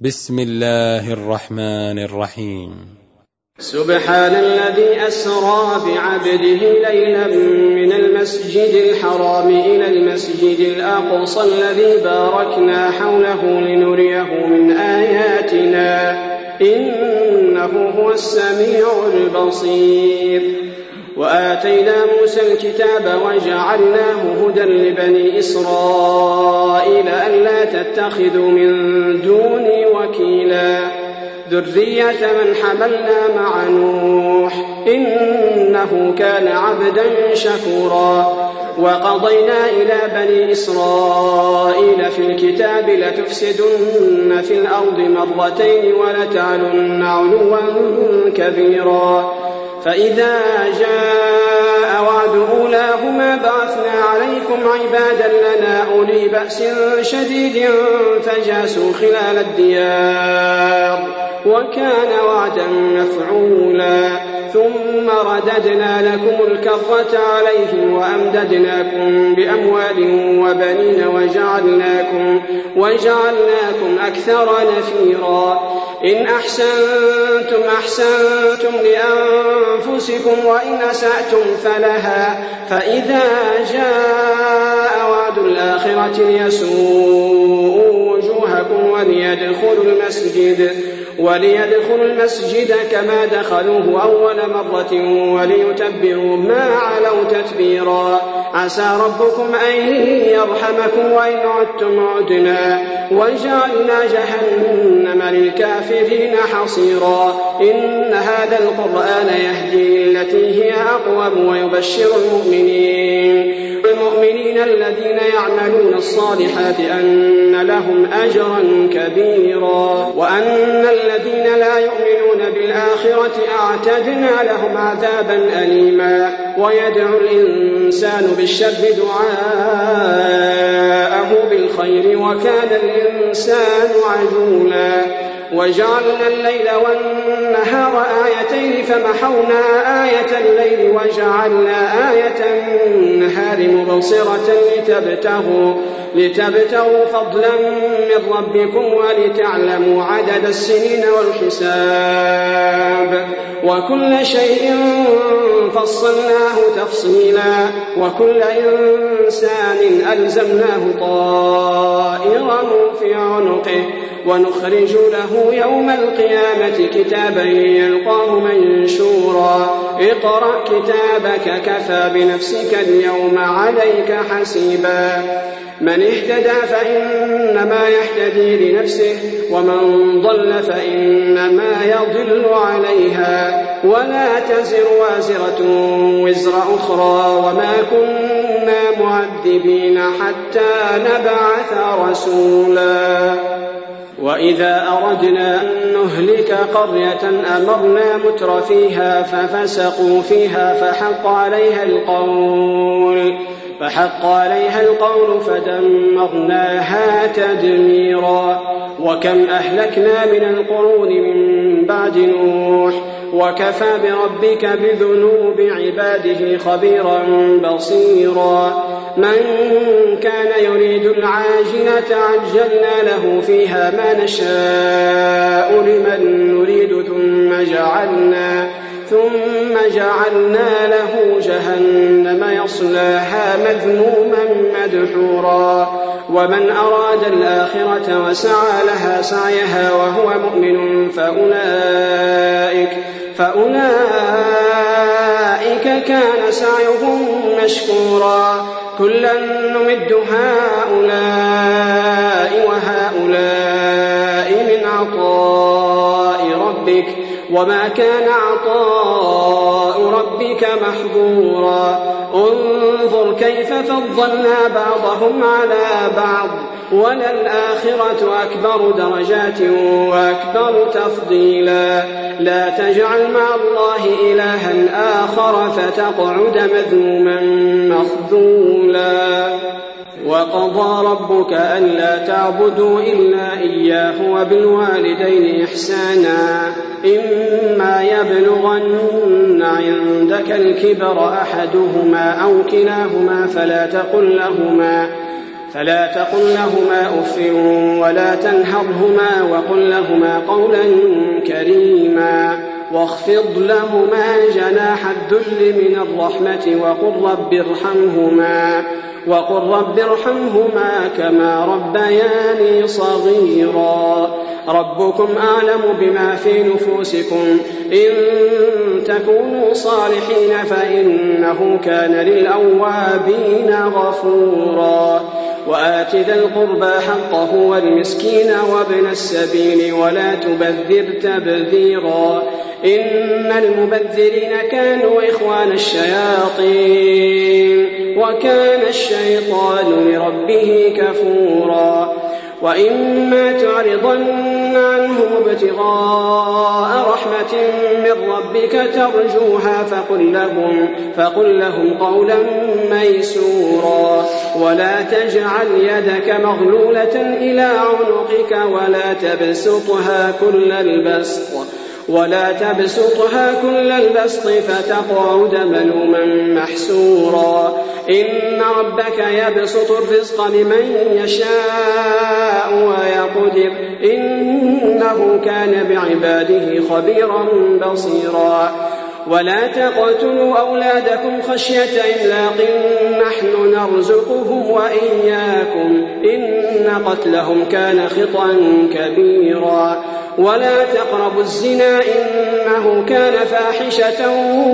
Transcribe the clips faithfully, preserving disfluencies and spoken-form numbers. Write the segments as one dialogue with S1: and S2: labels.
S1: بسم الله الرحمن الرحيم.
S2: سبحان الذي أسرى بعبده ليلا من المسجد الحرام إلى المسجد الأقصى الذي باركنا حوله لنريه من آياتنا إنه هو السميع البصير. وآتينا موسى الكتاب وجعلناه هدى لبني إسرائيل ألا تتخذوا من دوني وكيلا ذرية من حملنا مع نوح إنه كان عبدا شكورا. وقضينا إلى بني إسرائيل في الكتاب لتفسدن في الأرض مرتين ولتعلن علوا كبيرا. فإذا جاء وعد أولاهما بعثنا عليكم عبادا لنا أولي بأس شديد فجاسوا خلال الديار وكان وعدا مفعولا. ثم رددنا لكم الكرة عليهم وأمددناكم بأموال وبنين وجعلناكم, وجعلناكم أكثر نفيرا. إن أحسنتم أحسنتم لأنفسكم وإن أسأتم فلها. فإذا جاء وعد الآخرة ليسوءوا وجوهكم وليدخلوا المسجد وليدخلوا المسجد كما دخلوه أول مرة وليتبروا ما علوا تتبيرا. عسى ربكم أن يرحمكم وإن عدتم عدنا وجعلنا جهنم للكافرين حصيرا. إن هذا القرآن يهدي للتي هي أقوم ويبشر المؤمنين المؤمنين الذين يعملون الصالحات أن لهم أجرا كبيرا وأن الذين لا يؤمنون بالآخرة أعتدنا لهم عذابا أليما. ويدعو الإنسان بالشر دعاءه بالخير وكان الإنسان عجولا. وجعلنا الليل والنهار آيتين فمحونا آية الليل وجعلنا آية النهار مبصرة لتبتغوا, لتبتغوا فضلا من ربكم ولتعلموا عدد السنين والحساب وكل شيء فصلناه تفصيلا. وكل إنسان ألزمناه طائره في عنقه ونخرج له يوم القيامة كتابا يلقاه منشورا. اقرأ كتابك كفى بنفسك اليوم عليك حسيبا. من اهتدى فإنما يهتدي لنفسه ومن ضل فإنما يضل عليها ولا تزر وازرة وزر أخرى وما كنا معذبين حتى نبعث رسولا. وإذا أردنا أن نهلك قرية أمرنا متر فيها ففسقوا فيها فحق عليها القول فحق عليها القول فدمرناها تدميرا. وكم أهلكنا من القرون من بعد نوح وكفى بربك بذنوب عباده خبيرا بصيرا. من كان يريد العاجلة عجلنا له فيها ما نشاء لمن نريد ثم جعلنا ثم جعلنا له جهنم يصلاها مذموما مدحورا. ومن أراد الآخرة وسعى لها سعيها وهو مؤمن فأولئك, فأولئك كان سعيهم مشكورا. كلا نمد هؤلاء وهؤلاء من عطاء ربك وما كان عطاء ربك محظورا. انظر كيف فضلنا بعضهم على بعض وللآخرة أكبر درجات وأكبر تفضيلا. لا تجعل مع الله إلها آخر فتقعد مذموما مخذولا. وقضى ربك ألا تعبدوا إلا إياه وبالوالدين إحسانا إما يبلغن عندك الكبر أحدهما أو كلاهما فلا تقل لهما فلا تقل لهما أف ولا تنهرهما وقل لهما قولا كريما واخفض لهما جناح الذل من الرحمة وقل رب ارحمهما وقل رب ارحمهما كما ربياني صغيرا ربكم أعلم بما في نفوسكم إن تكونوا صالحين فإنه كان للأوابين غفورا وآت ذا القربى حقه والمسكين وابن السبيل ولا تبذر تبذيرا إن المبذرين كانوا إخوان الشياطين وكان الشيطان لربه كفورا وإما تعرضن عنهم ابتغاء رحمة من ربك ترجوها فقل لهم, فقل لهم قولا ميسورا ولا تجعل يدك مغلولة إلى عنقك ولا تبسطها كل البسط ولا تبسطها كل البسط فتقعد ملوما محسورا إن ربك يبسط الرزق لمن يشاء ويقدر إنه كان بعباده خبيرا بصيرا ولا تقتلوا أولادكم خشية إملاق نحن نرزقهم وإياكم إن قتلهم كان خطأ كبيرا ولا تقربوا الزنا إنه كان فاحشة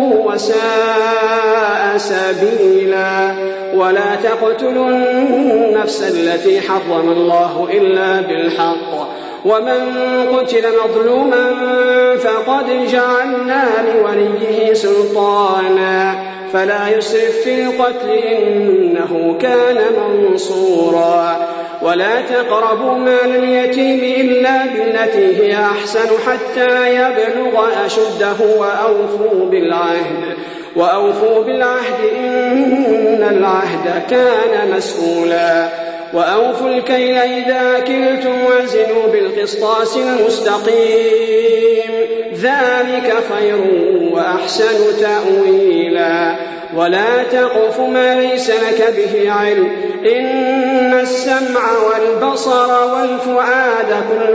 S2: وساء سبيلا ولا تقتلوا النفس التي حرم الله إلا بالحق ومن قتل مظلوما فقد جعلنا لوليه سلطانا فلا يسرف في القتل إنه كان منصورا ولا تقربوا مال اليتيم إلا بالتي هي أحسن حتى يبلغ أشده وأوفوا بالعهد وأوفوا بالعهد إن العهد كان مسؤولا وأوفوا الكيل إذا كلتم وزنوا بالقسطاس المستقيم ذلك خير وأحسن تأويلا ولا تقف ما ليس لك به علم إن السمع والبصر والفؤاد كل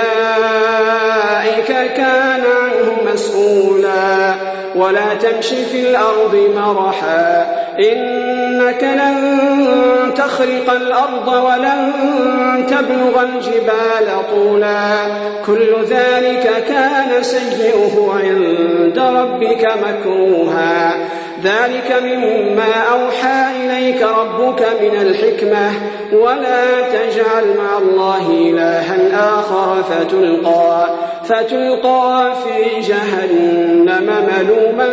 S2: أولئك كان عنه مسؤولا ولا تمشي في الأرض مرحا إنك لن تخرق الأرض ولن تبلغ الجبال طولا كل ذلك كان سيئه عند ربك مكروها ذلك مما أوحى إليك ربك من الحكمة ولا تجعل مع الله إلها آخر فتلقى, فتلقى في جهنم ملوما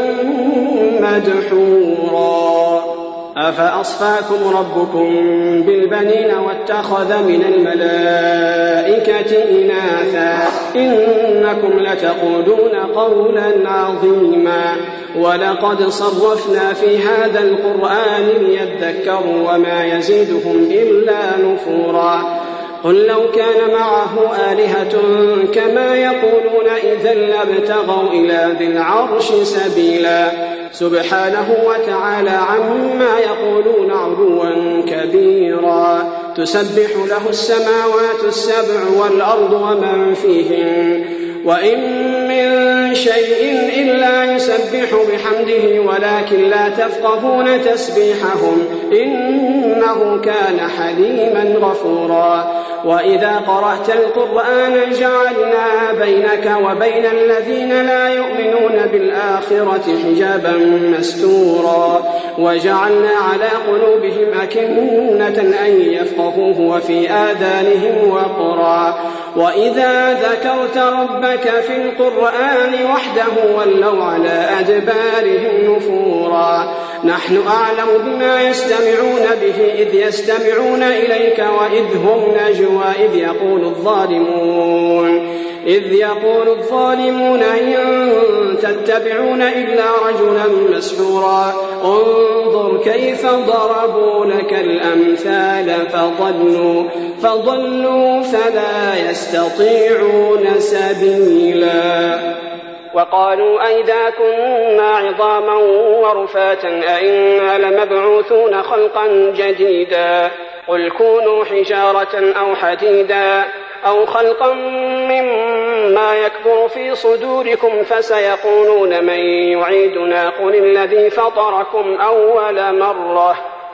S2: مدحورا أفأصفاكم ربكم بالبنين واتخذ من الملائكة إناثا إنكم لتقولون قولا عظيما ولقد صرفنا في هذا القرآن ليذكروا وما يزيدهم إلا نفورا قل لو كان معه آلهة كما يقولون إذا لابتغوا إلى ذي العرش سبيلا سبحانه وتعالى عما يقولون علوا كبيرا تسبح له السماوات السبع والأرض ومن فيهن وإن من شيء إلا يسبح بحمده ولكن لا تفقهون تسبيحهم إنه كان حليما غفورا وإذا قرأت القرآن جعلنا بينك وبين الذين لا يؤمنون بالآخرة حجابا مستورا وجعلنا على قلوبهم أكنة أن يفقهوه وفي آذانهم وقرا وإذا ذكرت ربك في القرآن وحده ولوا على أدبارهم نفورا نحن أعلم بما يستمعون به إذ يستمعون إليك وإذ هم نجوى إذ يقول الظالمون إذ يقول الظالمون إن تتبعون إلا رجلا مسحورا انظر كيف ضربوا لك الأمثال فضلوا, فضلوا فلا يستطيعون سبيلا وقالوا أئذا كنا عظاما ورفاتا أئنا لمبعوثون خلقا جديدا قل كونوا حجارة أو حديدا أو خلقا مما يكبر في صدوركم فسيقولون من يعيدنا قل الذي فطركم أول مرة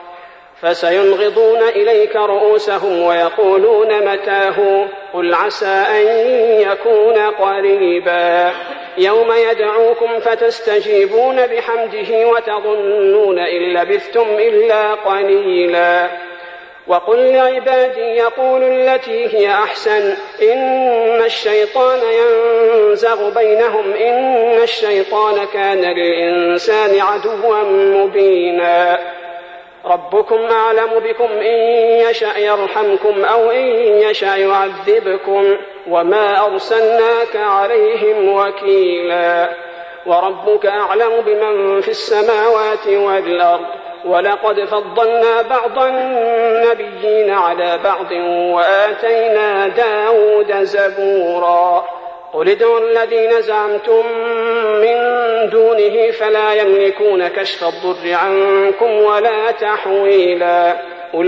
S2: فسينغضون إليك رؤوسهم ويقولون متاه قل عسى أن يكون قريبا يوم يدعوكم فتستجيبون بحمده وتظنون إن لبثتم إلا قليلا وقل لعبادي يقولوا التي هي أحسن إن الشيطان ينزغ بينهم إن الشيطان كان للإنسان عدوا مبينا ربكم أعلم بكم إن يشأ يرحمكم أو إن يشأ يعذبكم وما أرسلناك عليهم وكيلا وربك أعلم بمن في السماوات والأرض ولقد فضلنا بعض النبيين على بعض وآتينا داود زبورا قل ادعوا الذين زعمتم من دونه فلا يملكون كشف الضر عنكم ولا تحويلا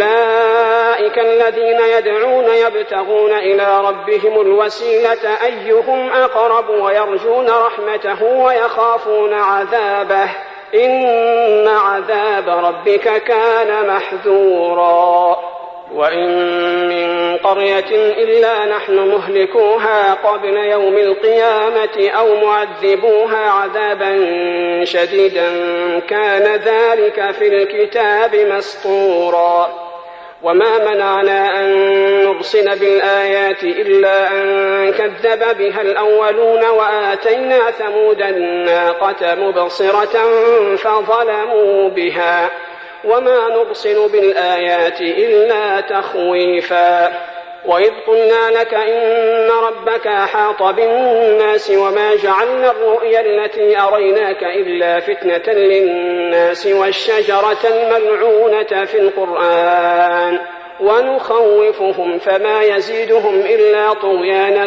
S2: أولئك الذين يدعون يبتغون إلى ربهم الوسيلة أيهم أقرب ويرجون رحمته ويخافون عذابه إن عذاب ربك كان محذورا وإن من قرية إلا نحن مهلكوها قبل يوم القيامة أو معذبوها عذابا شديدا كان ذلك في الكتاب مسطورا وما منعنا أن نرسل بالآيات إلا أن كذب بها الأولون وآتينا ثمود الناقة مبصرة فظلموا بها وما نرسل بالآيات إلا تخويفا وإذ قلنا لك إن ربك أحاط بالناس وما جعلنا الرؤيا التي أريناك إلا فتنة للناس والشجرة الملعونة في القرآن ونخوفهم فما يزيدهم إلا طغيانا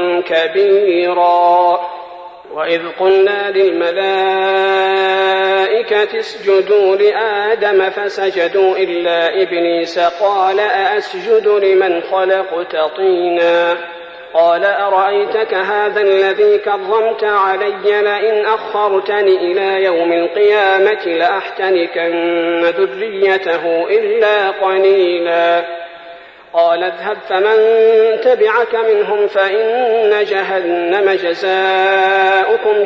S2: كبيرا وإذ قلنا للملائكة اسجدوا لآدم فسجدوا إلا إبليس قال أأسجد لمن خلقت طينا قال أرأيتك هذا الذي كرمت علي لئن أخرتني إلى يوم القيامة لأحتنكن ذريته إلا قليلا قال اذهب فمن تبعك منهم فإن جهنم جزاؤكم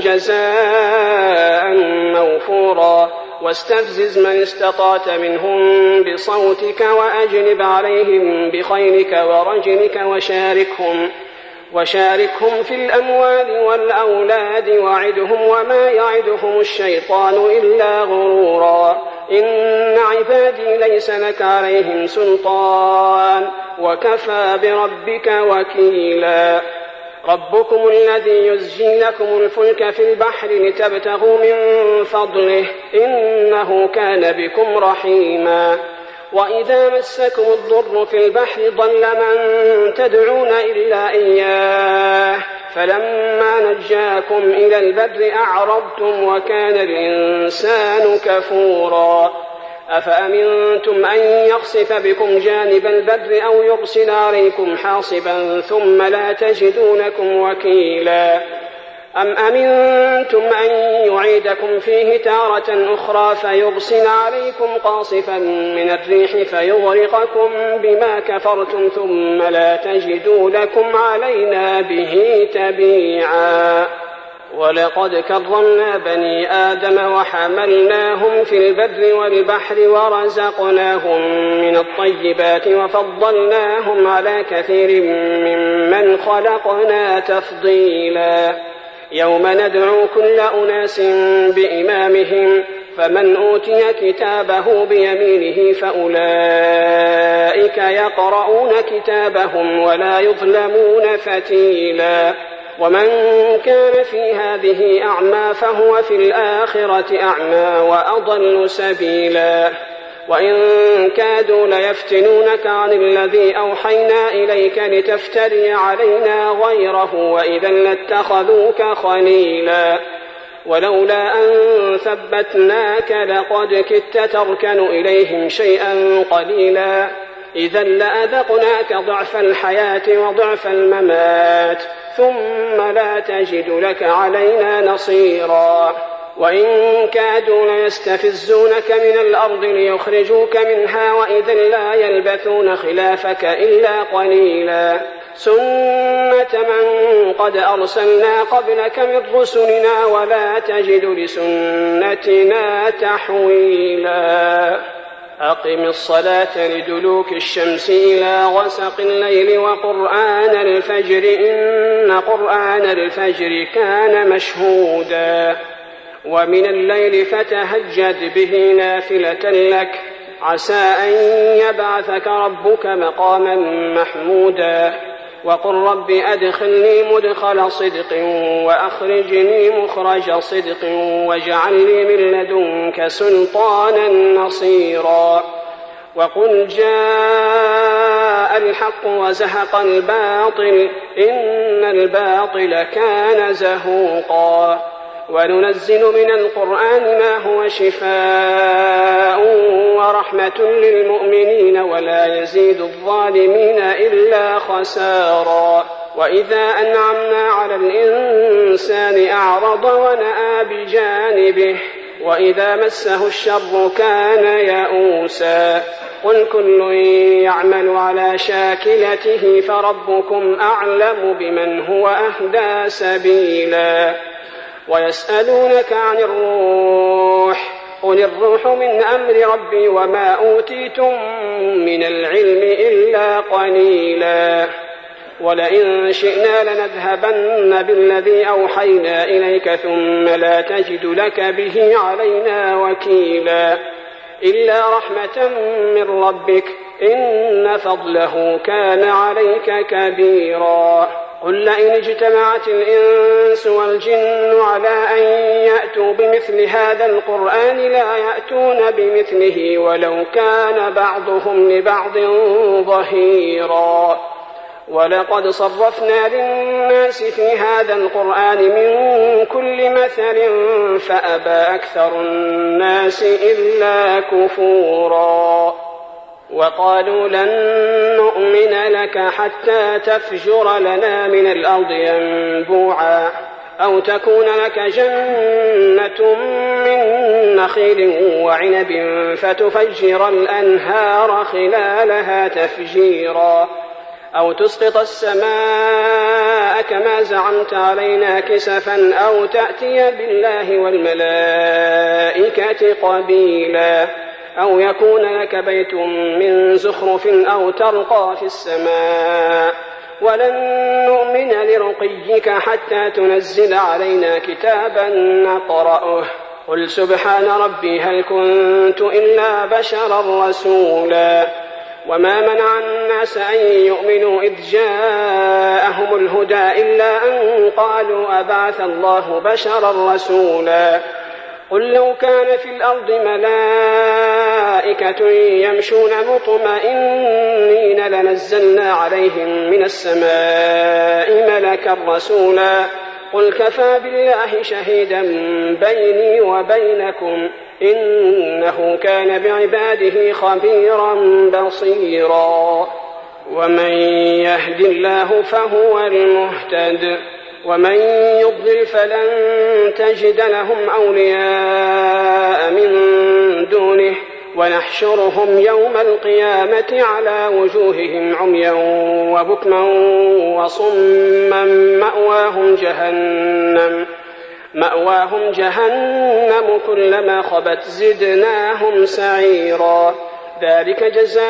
S2: جزاء موفورا واستفزز من استطعت منهم بصوتك وأجلب عليهم بخيلك ورجلك وشاركهم وشاركهم في الأموال والأولاد وعدهم وما يعدهم الشيطان إلا غرورا إن عبادي ليس لك عليهم سلطان وكفى بربك وكيلا ربكم الذي يزجي لكم الفلك في البحر لتبتغوا من فضله إنه كان بكم رحيما وإذا مسكم الضر في البحر ضل من تدعون إلا إياه فلما نجاكم إلى البر أعرضتم وكان الإنسان كفورا أفأمنتم أن يخسف بكم جانب البر أو يرسل عليكم حاصبا ثم لا تجدوا لكم وكيلا أم أمنتم أن يعيدكم فيه تارة أخرى فيرسل عليكم قاصفا من الريح فيغرقكم بما كفرتم ثم لا تجدوا لكم علينا به تبيعا ولقد كرمنا بني آدم وحملناهم في البر والبحر ورزقناهم من الطيبات وفضلناهم على كثير ممن خلقنا تفضيلا يوم ندعو كل أناس بإمامهم فمن أوتي كتابه بيمينه فأولئك يقرؤون كتابهم ولا يظلمون فتيلا ومن كان في هذه أعمى فهو في الآخرة أعمى وأضل سبيلا وإن كادوا ليفتنونك عن الذي أوحينا إليك لتفتري علينا غيره وإذا لاتخذوك خليلا ولولا أن ثبتناك لقد كدت تركن إليهم شيئا قليلا إذا لأذقناك ضعف الحياة وضعف الممات ثم لا تجد لك علينا نصيرا وإن كادوا ليستفزونك من الأرض ليخرجوك منها وإذا لا يلبثون خلافك إلا قليلا سنة من قد أرسلنا قبلك من رسلنا ولا تجد لسنتنا تحويلا أقم الصلاة لدلوك الشمس إلى غسق الليل وقرآن الفجر إن قرآن الفجر كان مشهودا ومن الليل فتهجد به نافلة لك عسى أن يبعثك ربك مقاما محمودا وقل رب أدخلني مدخل صدق وأخرجني مخرج صدق واجعل لي من لدنك سلطانا نصيرا وقل جاء الحق وزهق الباطل إن الباطل كان زهوقا وننزل من القرآن ما هو شفاء ورحمة للمؤمنين ولا يزيد الظالمين إلا خسارا وإذا أنعمنا على الإنسان أعرض ونأى بجانبه وإذا مسه الشر كان يئوسا قل كل يعمل على شاكلته فربكم أعلم بمن هو أهدى سبيلا ويسألونك عن الروح قل الروح من أمر ربي وما أوتيتم من العلم إلا قليلا ولئن شئنا لنذهبن بالذي أوحينا إليك ثم لا تجد لك به علينا وكيلا إلا رحمة من ربك إن فضله كان عليك كبيرا قل لئن اجتمعت الإنس والجن على أن يأتوا بمثل هذا القرآن لا يأتون بمثله ولو كان بعضهم لبعض ظهيرا ولقد صرفنا للناس في هذا القرآن من كل مثل فأبى أكثر الناس إلا كفورا وقالوا لن نؤمن لك حتى تفجر لنا من الأرض ينبوعا أو تكون لك جنة من نخيل وعنب فتفجر الأنهار خلالها تفجيرا أو تسقط السماء كما زعمت علينا كسفا أو تأتي بالله والملائكة قبيلا أو يكون لك بيت من زخرف أو ترقى في السماء ولن نؤمن لرقيك حتى تنزل علينا كتابا نقرأه قل سبحان ربي هل كنت إلا بشرا رسولا وما منع الناس أن يؤمنوا إذ جاءهم الهدى إلا أن قالوا أبعث الله بشرا رسولا قل لو كان في الأرض ملائكة يمشون مطمئنين لنزلنا عليهم من السماء ملكا رسولا قل كفى بالله شهيدا بيني وبينكم إنه كان بعباده خبيرا بصيرا ومن يهد الله فهو المهتد ومن يضلل فلن تجد لهم أولياء من دونه ونحشرهم يوم القيامة على وجوههم عميا وبكما وصما مأواهم جهنم مأواهم جهنم كلما خبت زدناهم سعيرا ذلك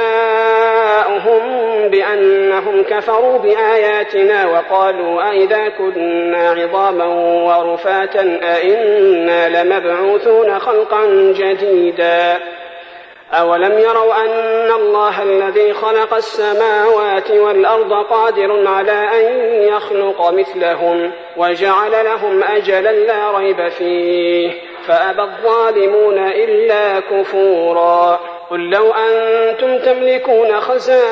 S2: جزاؤهم بأنهم كفروا بآياتنا وقالوا أئذا كنا عظاما ورفاتا أئنا لمبعوثون خلقا جديدا أولم يروا أن الله الذي خلق السماوات والأرض قادر على أن يخلق مثلهم وجعل لهم أجلا لا ريب فيه فأبى الظالمون إلا كفورا قل لو أنتم تملكون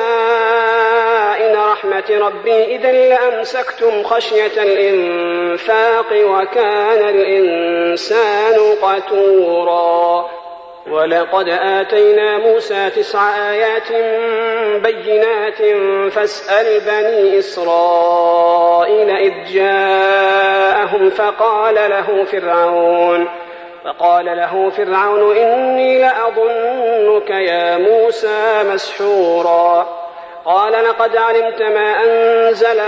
S2: خزائن رحمة ربي إذا لأمسكتم خشية الإنفاق وكان الإنسان قتورا ولقد آتينا موسى تسع آيات بينات فاسأل بني إسرائيل إذ جاءهم فقال له فرعون فقال له فرعون إني لأظنك يا موسى مسحورا قال لقد علمت ما أنزل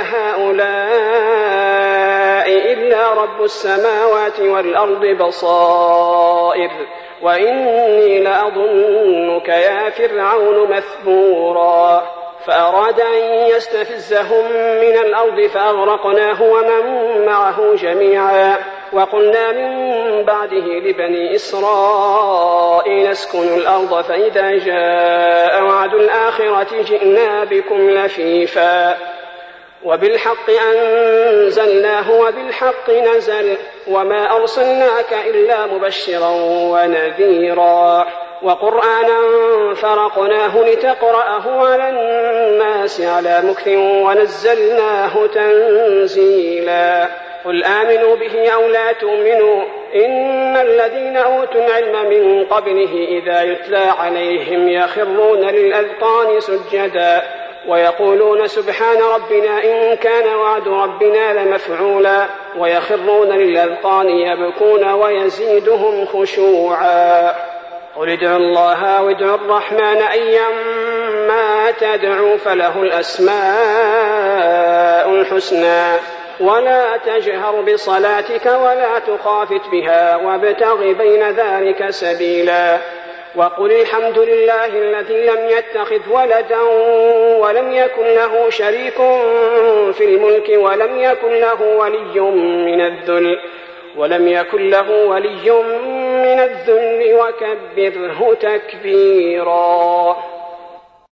S2: هؤلاء إلا رب السماوات والأرض بصائر وإني لأظنك يا فرعون مثبورا فأراد أن يستفزهم من الأرض فأغرقناه ومن معه جميعا وقلنا من بعده لبني إسرائيل اسكنوا الأرض فإذا جاء وعد الآخرة جئنا بكم لفيفا وبالحق أنزلناه وبالحق نزل وما أرسلناك إلا مبشرا ونذيرا وقرآنا فرقناه لتقرأه على الناس على مكث ونزلناه تنزيلا قل آمنوا به أو لا تؤمنوا إن الذين أوتوا العلم من قبله إذا يتلى عليهم يخرون للأذقان سجدا ويقولون سبحان ربنا إن كان وعد ربنا لمفعولا ويخرون للأذقان يبكون ويزيدهم خشوعا قل ادعوا الله أو ادعوا الرحمن أيما تدعوا فله الأسماء الحسنى ولا تجهر بصلاتك ولا تخافت بها وابتغ بين ذلك سبيلا وقل الحمد لله الذي لم يتخذ ولدا ولم يكن له شريك في الملك ولم يكن له ولي من الذل ولم يكن له ولي من الذل وكبره تكبيرا.